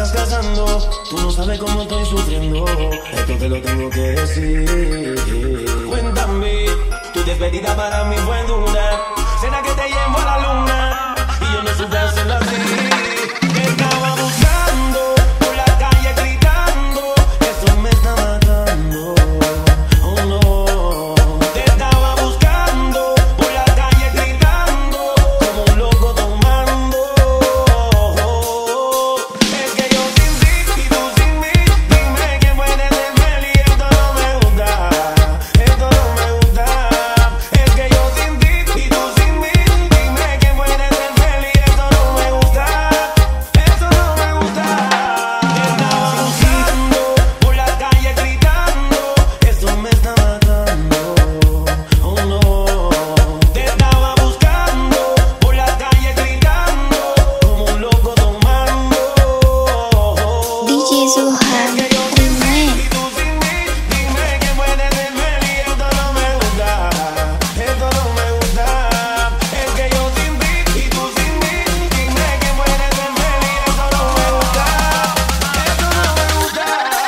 estás casando, tú no sabes cómo estoy sufriendo. Esto te lo tengo que decir. Cuéntame, tu despedida para mí fue dura. Cena que te llevo a la luna y yo no supe hacerlo así. Te estaba buscando por la calle gritando, eso me está matando. Oh no. Te estaba buscando por la calle gritando, como un loco tomando. Es que yo sin ti y tú sin mí, dime que puedes ser feliz. Esto no me gusta, esto no me gusta. Es que yo sin ti y tú sin mí, dime que puedes ser feliz. Esto no me gusta, esto no me gusta. Te estaba buscando por la calle gritando, eso me está matando. Oh no. Te estaba buscando por la calle gritando, como un loco tomando. DJ Zuhan Es que yo sin ti Remix. y tú sin mí, dime que puedes ser feliz. Esto no me gusta, esto no me gusta. Es que yo sin ti y tú sin mí, dime que puedes ser feliz. Esto no me gusta, esto no me gusta.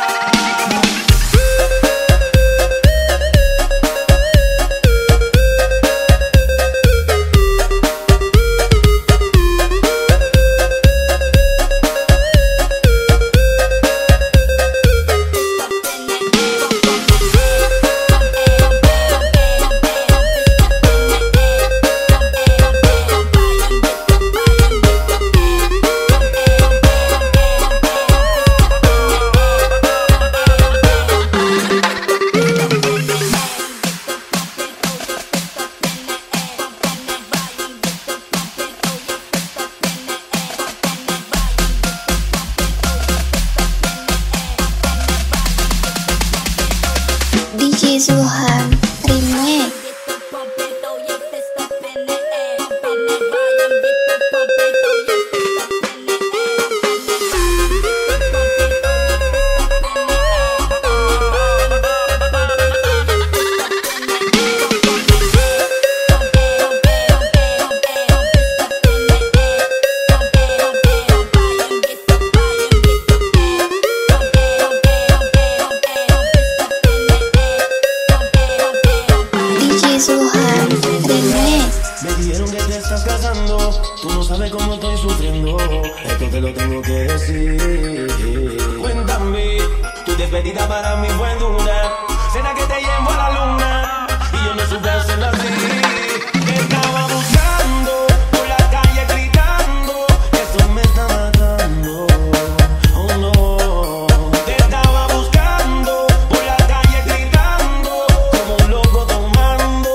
DJ Zuhan Remix. DJ Zuhan Remix. Me dijeron que te estás casando, tú no sabes cómo estoy sufriendo. Esto te lo tengo que decir. Cuéntame, tu despedida para mí fue dura. Cena que te llevo a la luna y yo no supe hacerlo así. Te estaba buscando por la calle gritando, eso me está matando. Oh no. Te estaba buscando por la calle gritando, como un loco tomando.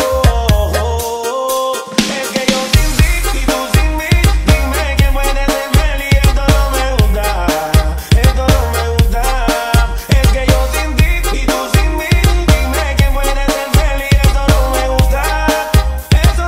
Es que yo sin ti y tú sin mí, dime que puedes ser feliz. Esto no me gusta, esto no me gusta. Es que yo sin ti y tú sin mí, dime que puedes ser feliz. Esto no me gusta, esto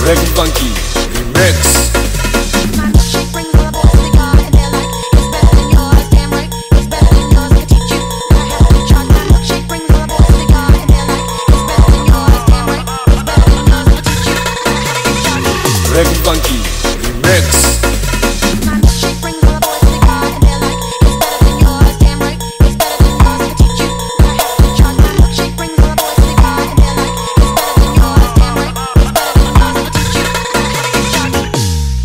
Reggae Funky Remix. My milkshake brings all the boys together and they're like, it's better than yours, damn right, it's better than yours, I can teach you how to have a chart. My milkshake brings all the boys together and they're like, it's better than yours, damn right, it's better than yours, I can teach you how to have a chart. Reggae Funky Remix. My milkshake brings all the boys together and they're like, it's better than yours, damn right, it's better than yours, I can teach you how to have a chart. My milkshake brings all the boys together and they're like, it's better than yours, damn right, it's better than yours, I can teach you how to have a chart.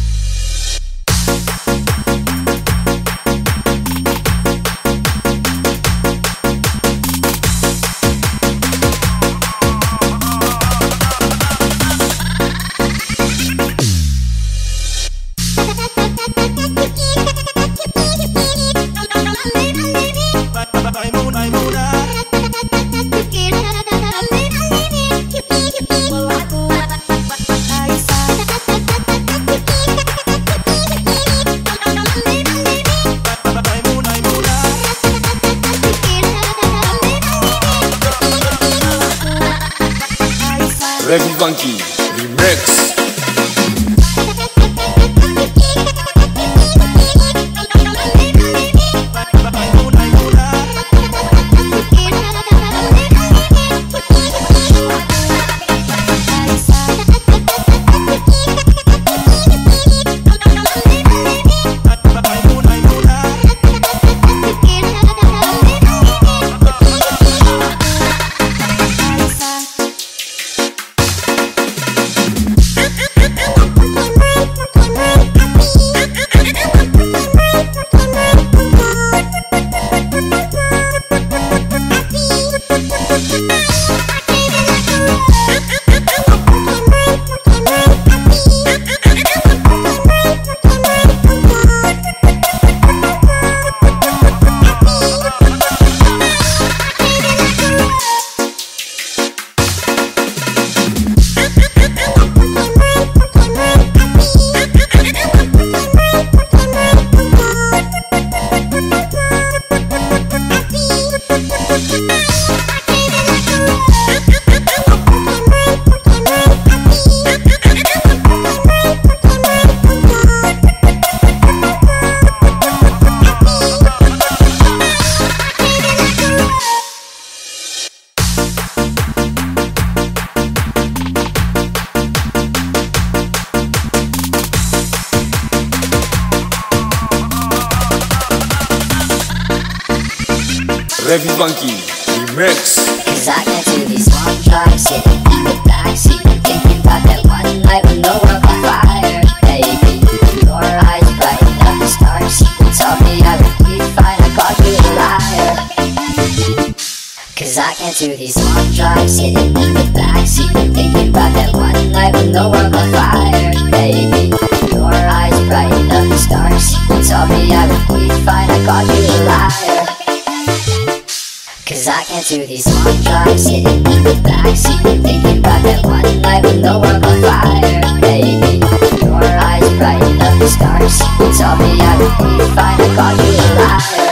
Reggae Funky Remix. Reggae Funky Remix. Cause I got to this long drive sitting in the backseat, thinking about that one night when the world caught fire. Baby, your eyes brighten up the stars. You told me I would be fine, I called you a liar. Cause I can't do these long drives sitting in the backseat, thinking about that one night when the world caught fire. Baby, your eyes brighten up the stars. You told me I would be fine, I called you a liar. Cause I can't do these long drives sitting in the backseat, thinking about that one night when the world caught fire. Baby, your eyes brighten up the stars. You told me I would be fine, I called you a liar.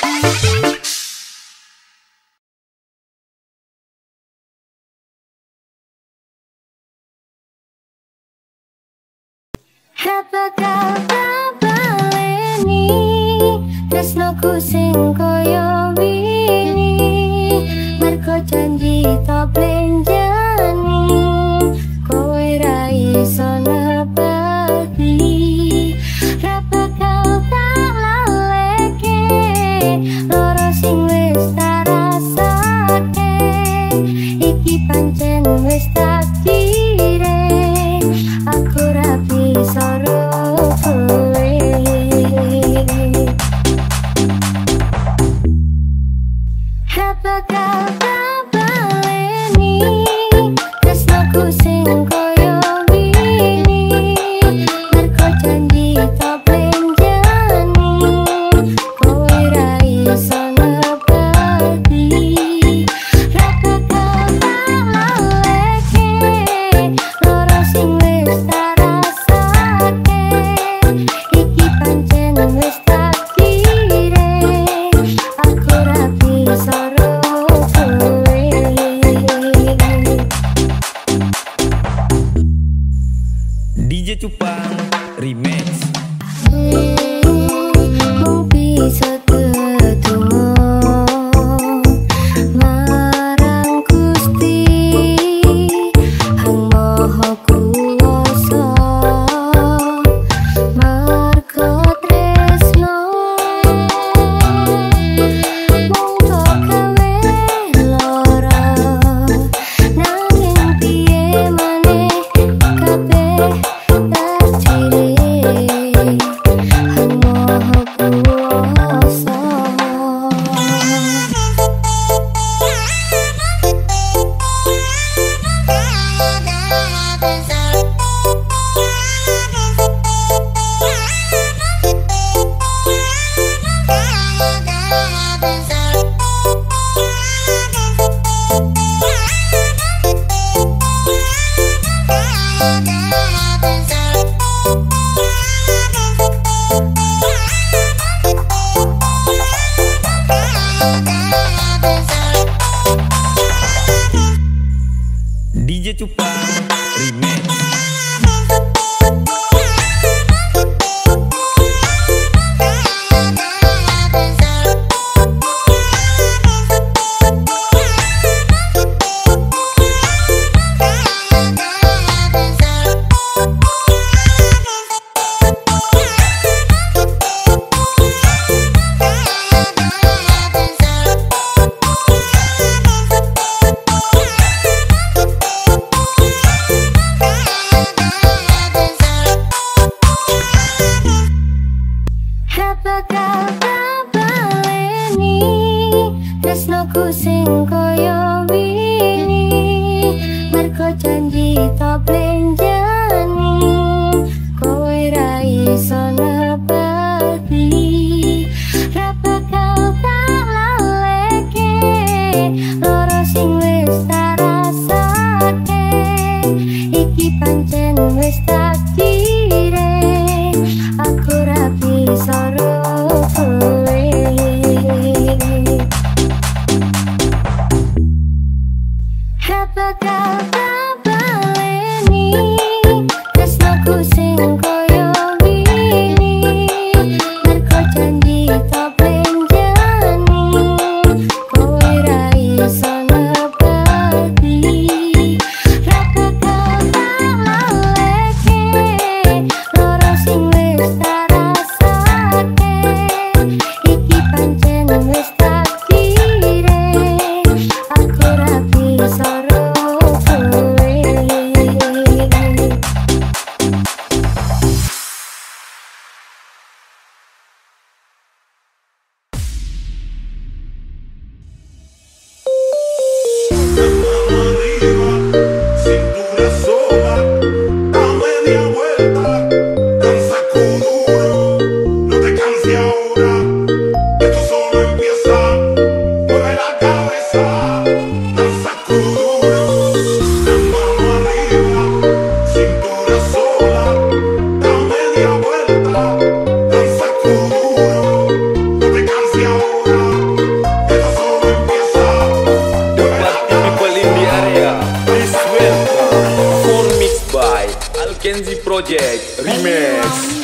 Apakah baleni tresnoku sing koyo wingi, mergo janji tak blenjani, kowe ra iso nebaki. Apakah tak laleke loro sing wis tak rasake, iki pancen wis takdire, aku ra bisa kowe. Apakah tak baleni DJ Cupang Remix. Mung bisa tetunggu marang Gusti Hang Maha Kuwasa marga tresno mung tok gawe lara nanging piye maneh kabeh terjadi Hang Maha Kuwasa. DJ Cupang Remix. Bakal tak baleni tresnoku sing kaya wingi mergo janji tak blenjani kowe ra iso nebaki ra bakal tak laleke loro sing wis tak rasake iki pancen wis takdire aku ra bisa bakal tak baleni tresnoku sing kaya wingi mergo janji tak blenjani kowe ra iso nebaki ra bakal tak laleke loro sing wis tak rasake iki pancen wis takdire aku ra bisa Cintura sola, da media vuelta, danza duro, no te canses ahora, esto solo empieza, mueve la cabeza, danza duro, la mano arriba, cintura sola, da media vuelta, danza duro, no te canses ahora, esto solo empieza, mueve la People in the area, please welcome for mixed by Alkenzi Project Remix.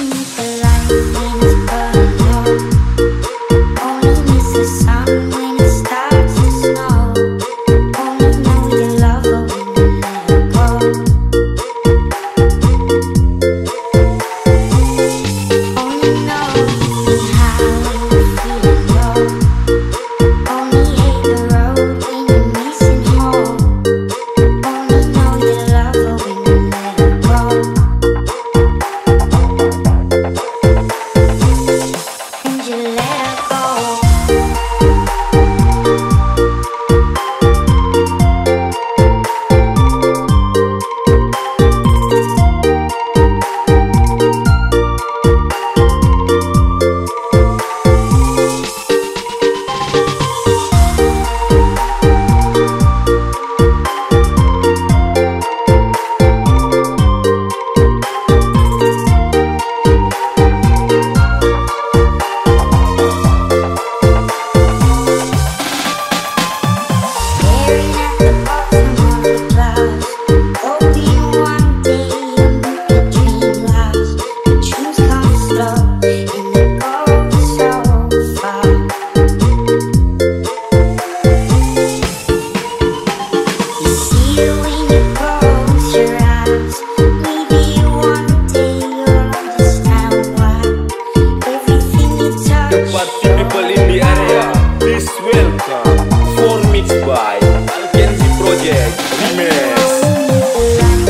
Remix.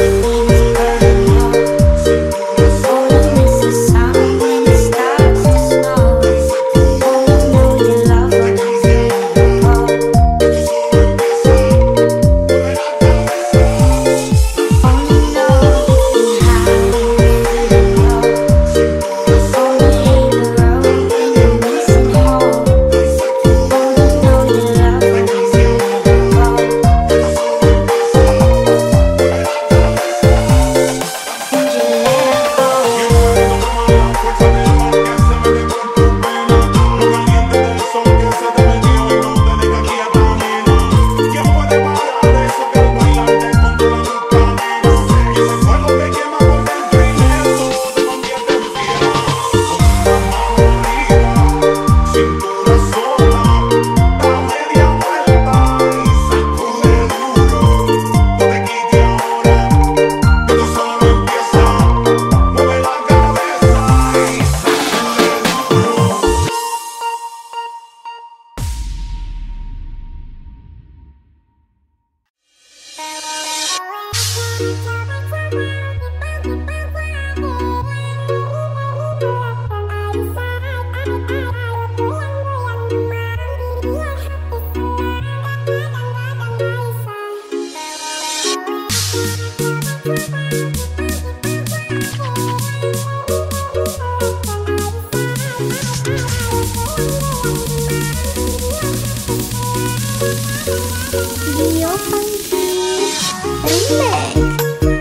Dio Funky Remix.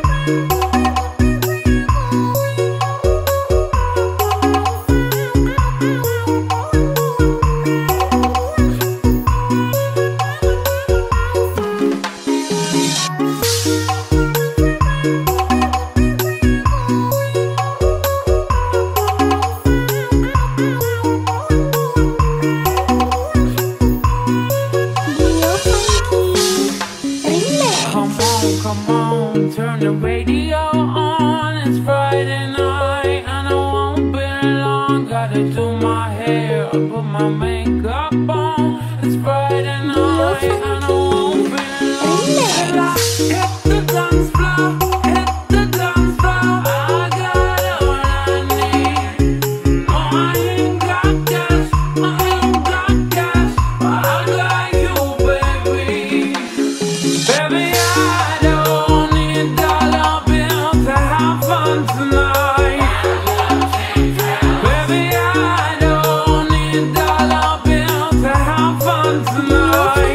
Dio Funky Remix. Come on, turn the radio on. It's Friday night and I won't be long. Gotta do my hair, put my makeup on. It's Friday night and I won't be long. Hit the dance floor, hit the dance floor. I got all I need. No, I ain't got cash, I ain't got cash, but I got you, baby. Baby, I don't need dollar bills to have fun tonight. Baby, I don't need dollar bills to have fun tonight.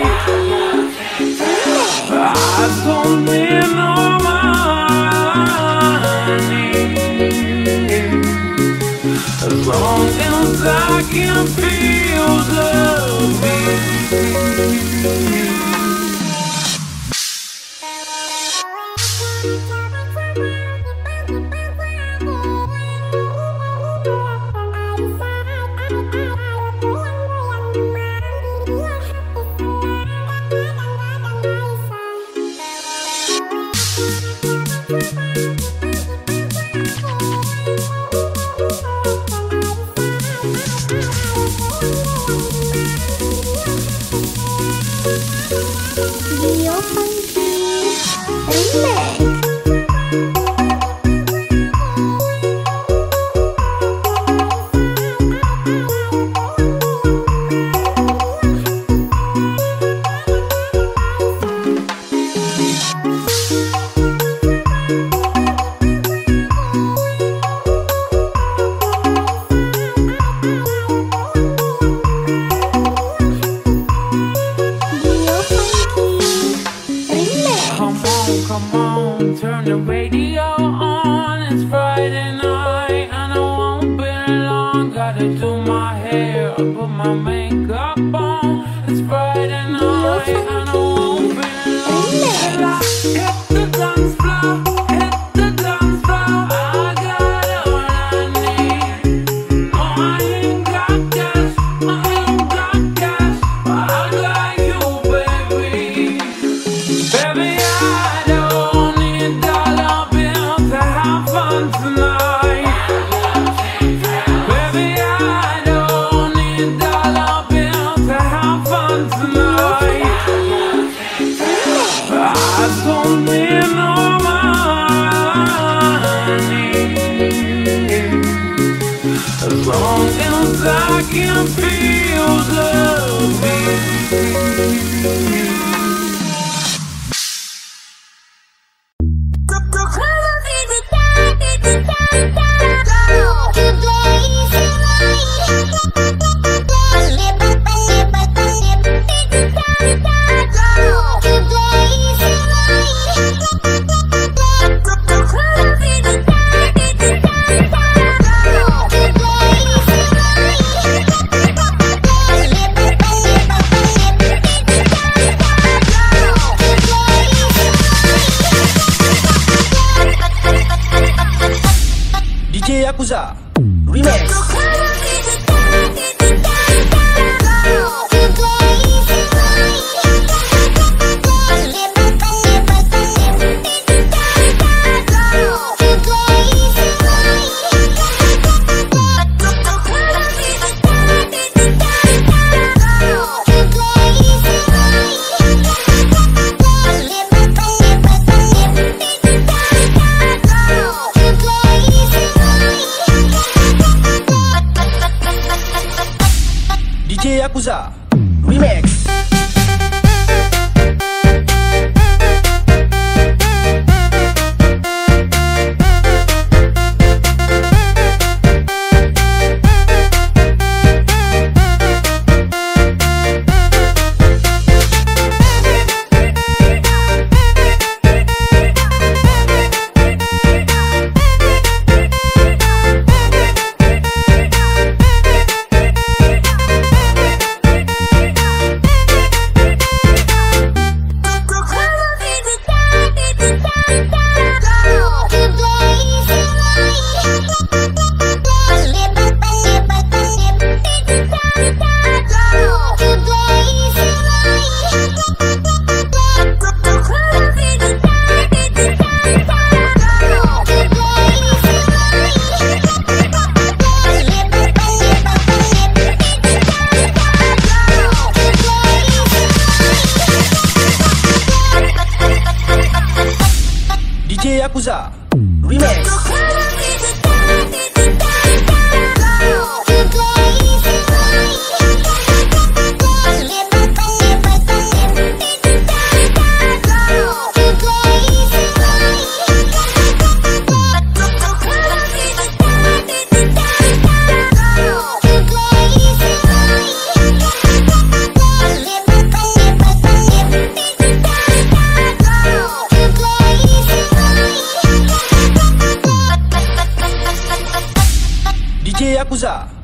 I don't need no money as long as I can feel the beat. Dio Funky Remix. Dio Funky Remix. Come on, turn the radio on. It's Friday night and I won't be long. Gotta do my hair, put my makeup on. It's Friday night and I won't be long. Hit the dance floor, hit the dance floor. I got all I need. No, I ain't got cash, I ain't got cash, but I got you, baby. Baby, I don't need dollar bills to have fun tonight. Baby, I don't need dollar something all I need. As long as I can feel the beat. DJ Yakuza Remix. DJ Yakuza Remix. DJ Yakuza Remix. DJ Yakuza